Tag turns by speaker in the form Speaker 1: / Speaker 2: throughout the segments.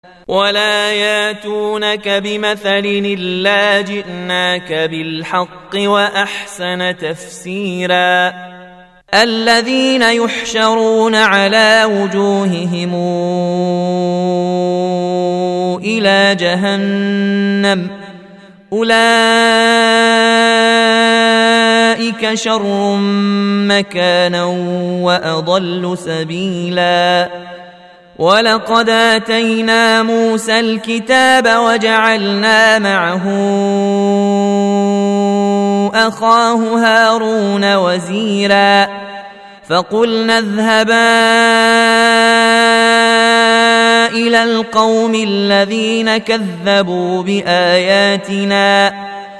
Speaker 1: ولا ياتونك بمثل إلا جئناك بالحق وأحسن تفسيرا الذين يحشرون على وجوههم إلى جهنم أولئك شر مكانا وأضل سبيلا ولقد آتينا موسى الكتاب وجعلنا معه أخاه هارون وزيرا فقلنا اذهبا إلى القوم الذين كذبوا بآياتنا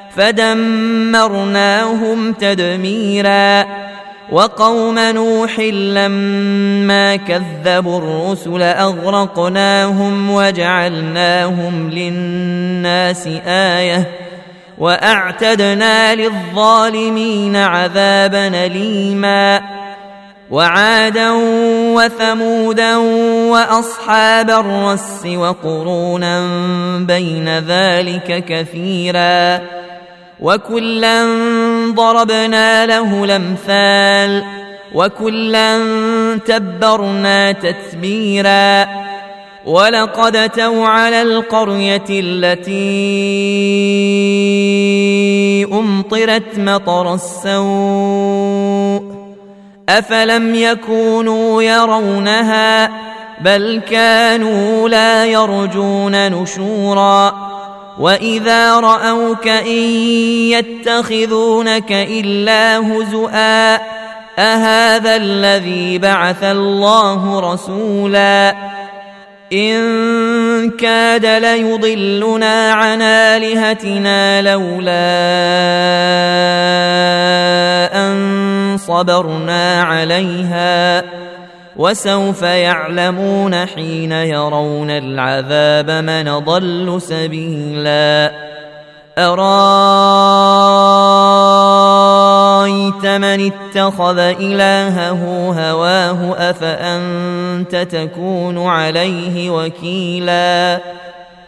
Speaker 1: فدمرناهم تدميرا وقوم نوح لما كذبوا الرسل أغرقناهم وجعلناهم للناس آية وأعتدنا للظالمين عذابا أليما وعادا وثمودا وأصحاب الرس وقرونا بين ذلك كثيرا وكلا ضربنا له الأمثال وكلا تبرنا تتبيرا ولقد أتوا على القرية التي أمطرت مطر السوء أفلم يكونوا يرونها بل كانوا لا يرجون نشورا وإذا رأوك إن يتخذونك إلا هزؤا أهذا الذي بعث الله رسولا إن كاد ليضلنا عن آلهتنا لولا أن صبرنا عليها وسوف يعلمون حين يرون العذاب من ضل سبيلا أرأيت من اتخذ إلهه هواه أفأنت تكون عليه وكيلا